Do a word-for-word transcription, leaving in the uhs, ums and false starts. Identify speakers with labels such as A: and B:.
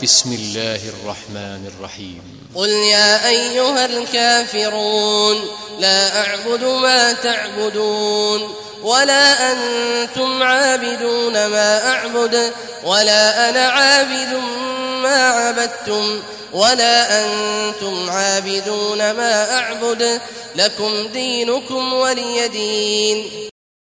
A: بسم الله الرحمن الرحيم
B: قل يا أيها الكافرون لا أعبد ما تعبدون ولا أنتم عابدون ما أعبد ولا أنا عابد ما عبدتم ولا أنتم عابدون ما أعبد لكم دينكم ولي دين.